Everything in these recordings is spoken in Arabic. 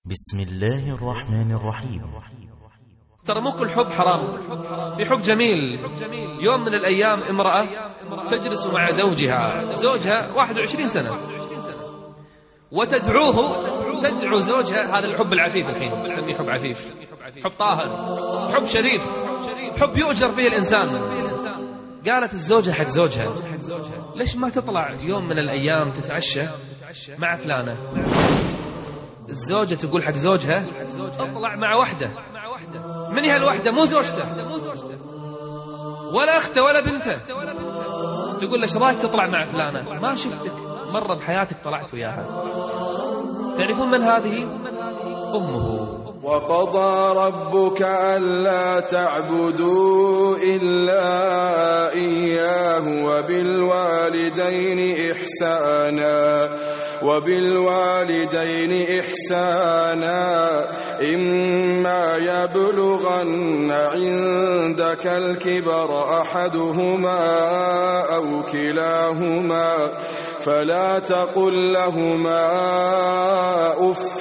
بسم الله الرحمن الرحيم. ترى مو كل حب حرام، في حب جميل. يوم من الأيام امرأة تجلس مع زوجها 21 سنة تدعو زوجها. هذا الحب العفيف الحين نسميه حب عفيف، حب طاهر، حب شريف، حب يؤجر فيه الإنسان. قالت الزوجة حق زوجها: ليش ما تطلع يوم من الأيام تتعشى مع فلانة؟ الزوجة تقول حق زوجها: اطلع مع وحدة. من هي الوحدة؟ مو زوجته ولا أخته ولا بنته. تقول: ليش رايك تطلع مع فلانة؟ ما شفتك مرة بحياتك طلعت وياها. تعرفون من هذه؟ أمه. وقضى ربك ألا تعبدوا إلا إياه وبالوالدين إحسانا إما يبلغن عندك الكبر أحدهما أو كلاهما فلا تقل لهما أف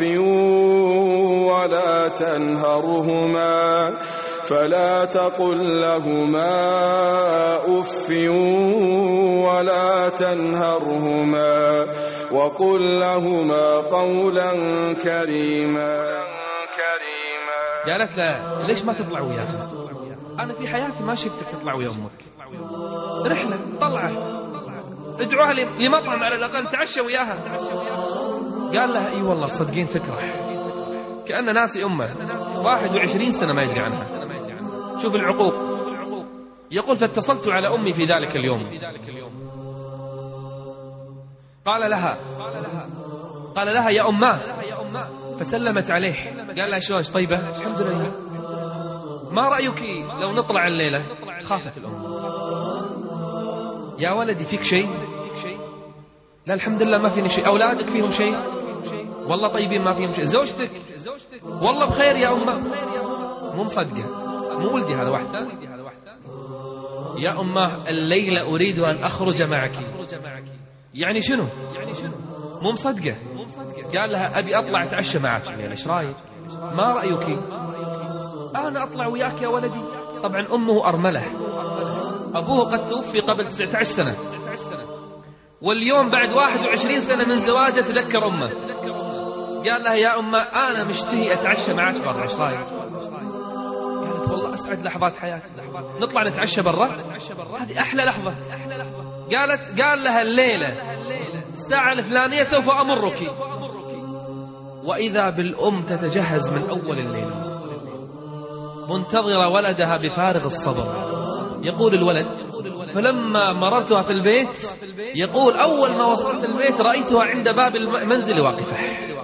ولا تنهرهما وقل لهما قولا كريما. قالت له: ليش ما تطلع وياها؟ أنا في حياتي ما شفتك تطلع ويا أمك. رحلة طلعة، ادعوها لمطعم على الأقل تعشى وياها. قال لها: اي والله تصدقين فكرة. كأن ناسي أمه 21 سنة ما يدري عنها. شوف العقوق. يقول: فاتصلت على أمي في ذلك اليوم. قال لها: يا أمه. فسلمت عليه. قال لها: شلونك؟ طيبة؟ الحمد لله. ما رأيك لو نطلع الليلة؟ خافت الأم. يا ولدي فيك شيء؟ لا الحمد لله ما فيني شيء. أولادك فيهم شيء؟ والله طيبين ما فيهم شيء. زوجتك؟ والله بخير يا أمه. مو مصدقة، مو ولدي هذا وحده. يا أمه الليلة أريد أن أخرج معك. يعني شنو؟ مو مصدقة. قال لها: أبي أطلع أتعشى معك الليلة، إيش رايك؟ ما رأيك؟ أنا أطلع وياك يا ولدي. طبعا أمه أرملة، أبوه قد توفي قبل 19 سنة، واليوم بعد 21 سنة من زواجه تذكر أمه. قال لها: يا أمه أنا مشتهي أتعشى معك برا، إيش رايك؟ قالت: والله أسعد لحظات حياتي، نطلع نتعشى برا، هذه أحلى لحظة. قال لها: الليلة الساعة الفلانية سوف أمرك. وإذا بالأم تتجهز من أول الليل منتظرة ولدها بفارغ الصبر. يقول الولد: فلما مررتها في البيت، يقول أول ما وصلت البيت رأيتها عند باب المنزل واقفة.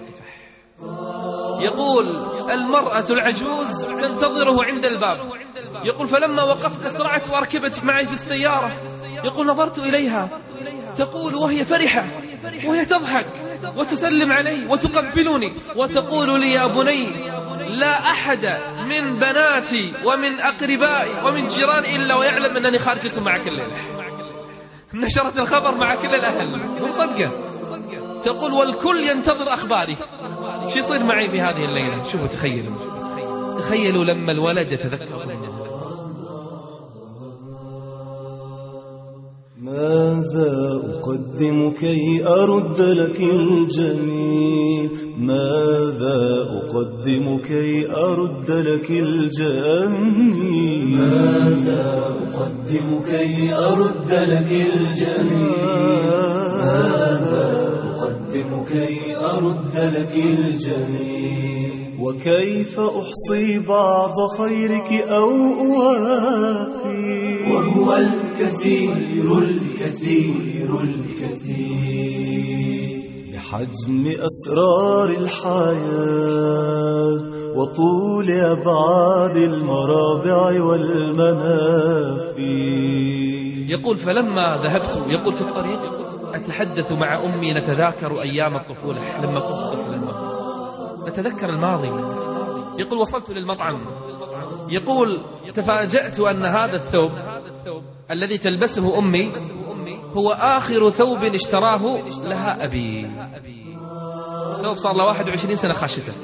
يقول: المرأة العجوز تنتظره عند الباب. يقول: فلما وقفت أسرعت وأركبت معي في السيارة. يقول: نظرت إليها تقول وهي فرحة، وهي تضحك وتسلم علي وتقبلني وتقول لي: يا بني لا أحد من بناتي ومن أقربائي ومن جيراني إلا ويعلم أنني خارجة معك الليلة. نشرت الخبر مع كل الأهل. ومصدقة. تقول: والكل ينتظر أخباري، شو يصير معي في هذه الليلة؟ شوفوا، تخيلوا لما الولد يتذكر. ماذا أقدم كي أرد لك الجميل؟ ماذا أقدم كي أرد لك الجميل؟ ماذا أقدم كي أرد لك الجميل؟ ماذا أقدم كي أرد لك الجميل؟ وكيف أحصي بعض خيرك أو أوافي وهو الكثير الكثير الكثير بحجم أسرار الحياة وطول أبعاد المرابع والمنافي. يقول: فلما ذهبت، يقول في الطريق أتحدث مع أمي، نتذاكر أيام الطفولة لما كنت طفلا، نتذكر الماضي. يقول: وصلت للمطعم. يقول: تفاجأت أن هذا الثوب الذي تلبسه أمي هو آخر ثوب اشتراه لها أبي. ثوب صار له 21 سنة خاشته،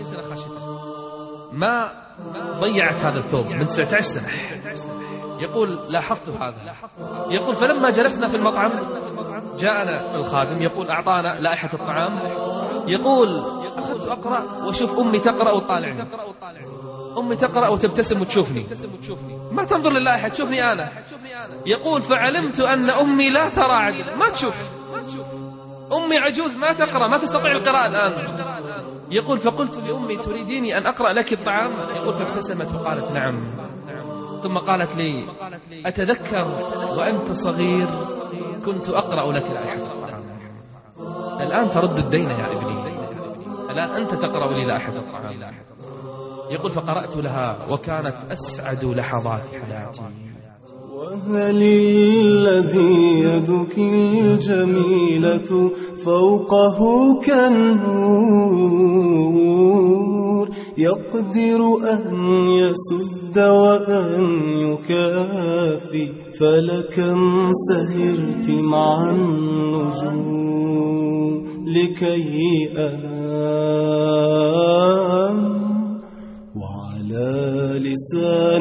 ما ضيعت هذا الثوب من 19 سنة. يقول لاحظت هذا. يقول فلما جلسنا في المطعم جاءنا الخادم يقول أعطانا لائحة الطعام. يقول أخذت أقرأ وأشوف أمي تقرأ وتطالعني، أمي تقرأ وتبتسم وتشوفني، ما تنظر للائحة تشوفني أنا. يقول فعلمت أن أمي لا ترى عدل، ما تشوف، أمي عجوز ما تقرأ، ما تستطيع القراءة الآن. يقول فقلت لأمي تريديني أن أقرأ لك الطعام؟ يقول فابتسمت وقالت نعم. ثم قالت لي أتذكر وأنت صغير كنت أقرأ لك لائحة الطعام، الآن ترد الدين يا ابني، الآن أنت تقرأ لي لائحة الطعام. يقول فقرأت لها وكانت أسعد لحظات حياتي. وهل الذي يدك الجميلة فوقه كالنور يقدر أن يسد وأن يكافي، فلكم سهرت مع النجوم لكي أنام، وعلى لسان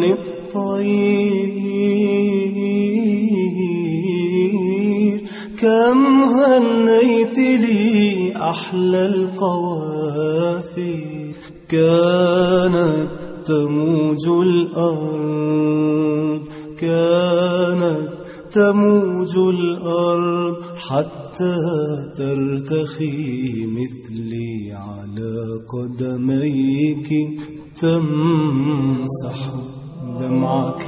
الطير كم هنيت لي أحلى القوافي. كانت تموج الأرض، كانت تموج الأرض حتى ترتخي مثلي على قدميك، تمسح دمعك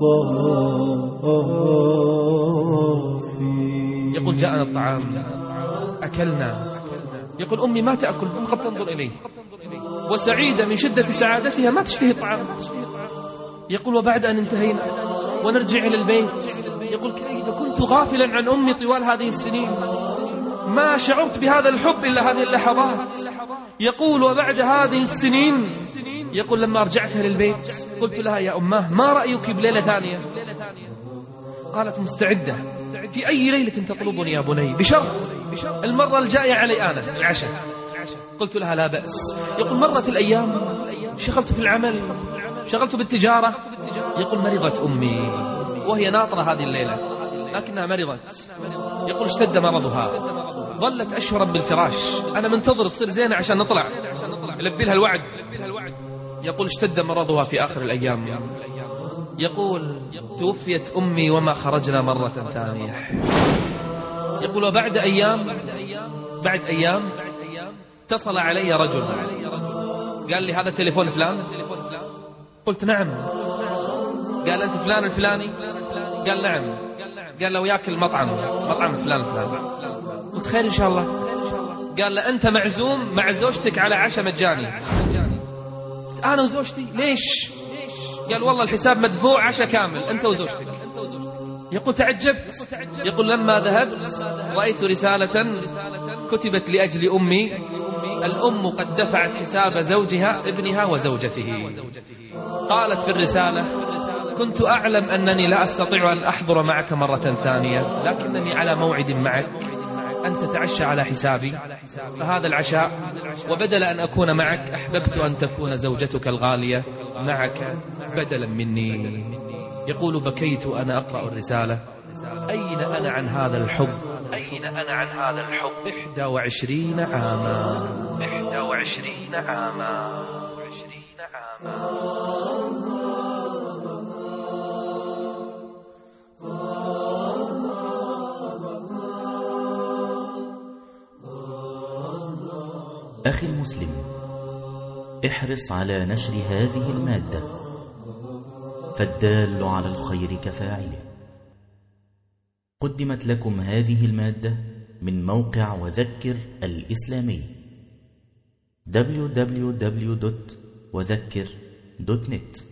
الصافي. يقول جاءنا الطعام أكلنا. يقول أمي ما تأكل فقط تنظر إليه، وسعيدة من شدة سعادتها ما تشتهي الطعام. يقول وبعد أن انتهينا ونرجع إلى البيت، يقول كيف كنت غافلا عن أمي طوال هذه السنين، ما شعرت بهذا الحب إلا هذه اللحظات. يقول وبعد هذه السنين، يقول لما رجعتها للبيت قلت لها يا أماه ما رأيك بليلة ثانية؟ قالت مستعدة، في أي ليلة تطلبني يا بني؟ بشرط المرة الجاية علي أنا العشاء. قلت لها لا بأس. يقول مرت الأيام، شغلت في العمل، شغلت بالتجارة. يقول مرضت أمي وهي ناطرة هذه الليلة، لكنها مرضت. يقول اشتد مرضها، ظلت أشهرا بالفراش، أنا منتظر تصير زينة عشان نطلع يلبي لها الوعد. يقول اشتد مرضها في آخر الأيام. يقول توفيت أمي وما خرجنا مرة ثانية. يقول وبعد أيام، بعد أيام اتصل علي رجل قال لي هذا تليفون فلان؟ قلت نعم. قال أنت فلان الفلاني؟ قال نعم. قال له وياك المطعم، مطعم فلان فلان. قلت خير إن شاء الله. قال له أنت معزوم مع زوجتك على عشاء مجاني. قلت أنا وزوجتي؟ ليش؟ قال والله الحساب مدفوع، عشاء كامل أنت وزوجتك. يقول تعجبت. يقول لما ذهبت رأيت رسالة كتبت لأجل أمي، الأم قد دفعت حساب زوجها ابنها وزوجته. قالت في الرسالة كنت أعلم أنني لا أستطيع أن أحضر معك مرة ثانية، لكنني على موعد معك أن تتعشى على حسابي، فهذا العشاء، وبدل أن أكون معك أحببت أن تكون زوجتك الغالية معك بدلا مني. يقول بكيت أنا أقرأ الرسالة، أين أنا عن هذا الحب؟ أين أنا عن هذا الحب؟ 21 عاما، 21 عاما، 21 عاما. أخي المسلم، احرص على نشر هذه المادة، فالدال على الخير كفاعله. قدمت لكم هذه المادة من موقع وذكر الإسلامي www.وذكر.net.